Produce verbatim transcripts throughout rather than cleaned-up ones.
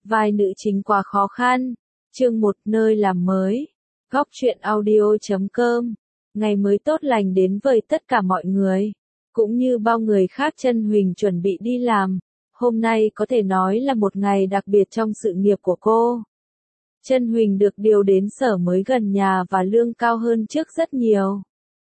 vai nữ chính quá khó khăn. Chương một nơi làm mới. Góc truyện audio chấm com. Ngày mới tốt lành đến với tất cả mọi người. Cũng như bao người khác, Chân Huỳnh chuẩn bị đi làm. Hôm nay có thể nói là một ngày đặc biệt trong sự nghiệp của cô. Chân Huỳnh được điều đến sở mới gần nhà và lương cao hơn trước rất nhiều.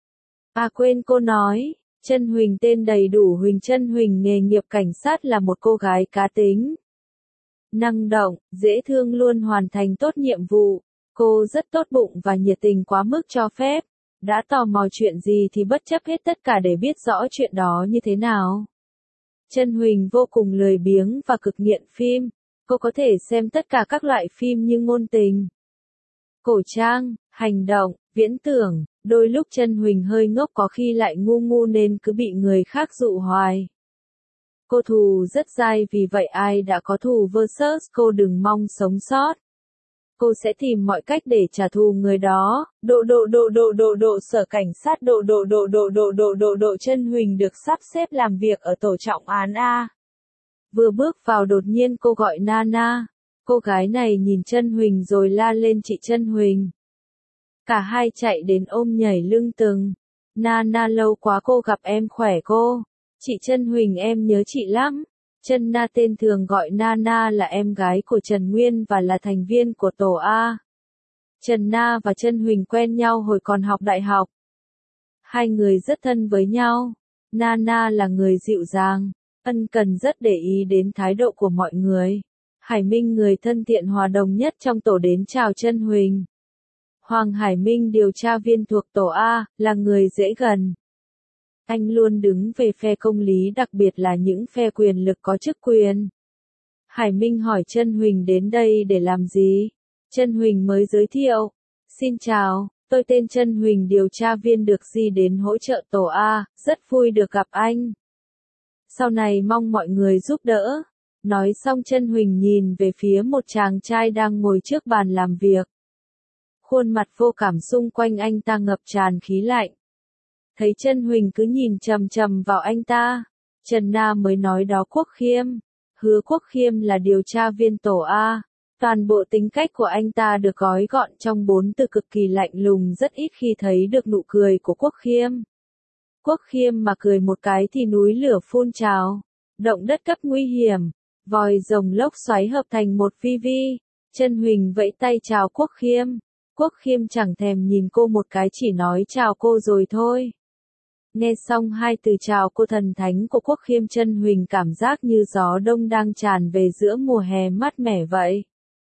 À quên cô nói, Chân Huỳnh tên đầy đủ Huỳnh Chân Huỳnh, nghề nghiệp cảnh sát, là một cô gái cá tính, năng động, dễ thương, luôn hoàn thành tốt nhiệm vụ. Cô rất tốt bụng và nhiệt tình quá mức cho phép. Đã tò mò chuyện gì thì bất chấp hết tất cả để biết rõ chuyện đó như thế nào. Chân Huỳnh vô cùng lười biếng và cực nghiện phim. Cô có thể xem tất cả các loại phim như ngôn tình, cổ trang, hành động, viễn tưởng. Đôi lúc Chân Huỳnh hơi ngốc, có khi lại ngu ngu nên cứ bị người khác dụ hoài. Cô thù rất dai, vì vậy ai đã có thù versus cô đừng mong sống sót. Cô sẽ tìm mọi cách để trả thù người đó. Độ độ độ độ độ độ sở cảnh sát độ độ độ độ độ độ độ độ Chân Huỳnh được sắp xếp làm việc ở tổ trọng án A. Vừa bước vào đột nhiên cô gọi Nana. Cô gái này nhìn Chân Huỳnh rồi la lên chị Chân Huỳnh. Cả hai chạy đến ôm nhảy lưng từng. Nana, lâu quá cô gặp em, khỏe cô. Chị Chân Huỳnh, em nhớ chị lắm. Chân Na, tên thường gọi Nana, là em gái của Trần Nguyên và là thành viên của tổ A. Trần Na và Chân Huỳnh quen nhau hồi còn học đại học. Hai người rất thân với nhau. Nana là người dịu dàng, ân cần, rất để ý đến thái độ của mọi người. Hải Minh, người thân thiện hòa đồng nhất trong tổ, đến chào Chân Huỳnh. Hoàng Hải Minh, điều tra viên thuộc tổ A, là người dễ gần. Anh luôn đứng về phe công lý, đặc biệt là những phe quyền lực có chức quyền. Hải Minh hỏi Chân Huỳnh đến đây để làm gì? Chân Huỳnh mới giới thiệu. Xin chào, tôi tên Chân Huỳnh, điều tra viên được gì đến hỗ trợ tổ A, rất vui được gặp anh. Sau này mong mọi người giúp đỡ. Nói xong Chân Huỳnh nhìn về phía một chàng trai đang ngồi trước bàn làm việc. Khuôn mặt vô cảm, xung quanh anh ta ngập tràn khí lạnh. Thấy Chân Huỳnh cứ nhìn chằm chằm vào anh ta, Trần Na mới nói, đó Quốc Khiêm. Hứa Quốc Khiêm là điều tra viên tổ A. Toàn bộ tính cách của anh ta được gói gọn trong bốn từ: cực kỳ lạnh lùng, rất ít khi thấy được nụ cười của Quốc Khiêm. Quốc Khiêm mà cười một cái thì núi lửa phun trào, động đất cấp nguy hiểm, vòi rồng lốc xoáy hợp thành một vi vi. Chân Huỳnh vẫy tay chào Quốc Khiêm. Quốc Khiêm chẳng thèm nhìn cô một cái, chỉ nói chào cô rồi thôi. Nghe xong hai từ chào cô thần thánh của Quốc Khiêm, Chân Huỳnh cảm giác như gió đông đang tràn về giữa mùa hè mát mẻ vậy.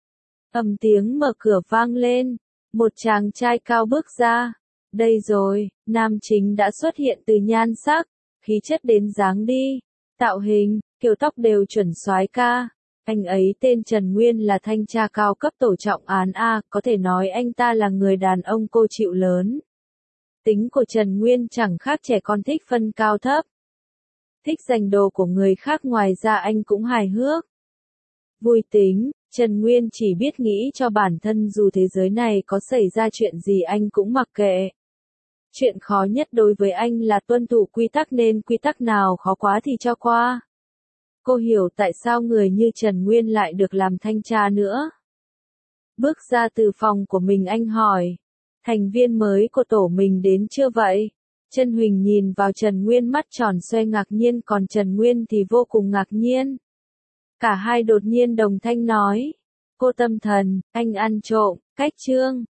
Ầm tiếng mở cửa vang lên, một chàng trai cao bước ra. Đây rồi, nam chính đã xuất hiện. Từ nhan sắc, khí chất đến dáng đi, tạo hình, kiểu tóc đều chuẩn soái ca. Anh ấy tên Trần Nguyên, là thanh tra cao cấp tổ trọng án A, có thể nói anh ta là người đàn ông cô chịu lớn. Tính của Trần Nguyên chẳng khác trẻ con, thích phân cao thấp, thích giành đồ của người khác, ngoài ra anh cũng hài hước, vui tính. Trần Nguyên chỉ biết nghĩ cho bản thân, dù thế giới này có xảy ra chuyện gì anh cũng mặc kệ. Chuyện khó nhất đối với anh là tuân thủ quy tắc, nên quy tắc nào khó quá thì cho qua. Cô hiểu tại sao người như Trần Nguyên lại được làm thanh tra nữa. Bước ra từ phòng của mình, anh hỏi, thành viên mới của tổ mình đến chưa vậy? Chân Huỳnh nhìn vào Trần Nguyên, mắt tròn xoe ngạc nhiên, còn Trần Nguyên thì vô cùng ngạc nhiên. Cả hai đột nhiên đồng thanh nói, cô tâm thần, anh ăn trộm, cách chương.